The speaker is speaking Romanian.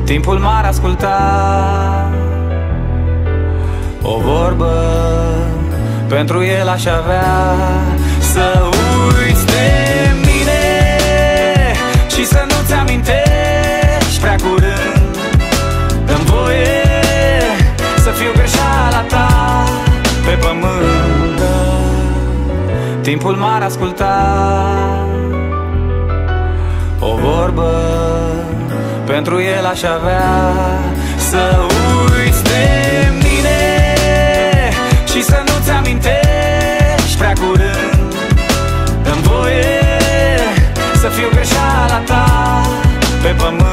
timpul m-ar asculta. O vorbă pentru el aș avea, să uiți de mine și să nu-ți amintești prea curând. Dă-mi voie să fiu greșeala ta pe pământ. Timpul m-ar asculta. O vorbă pentru el aș avea, să uiți de mine și să nu-ți amintești prea curând. Dă-mi voie să fiu greșeala ta pe pământ.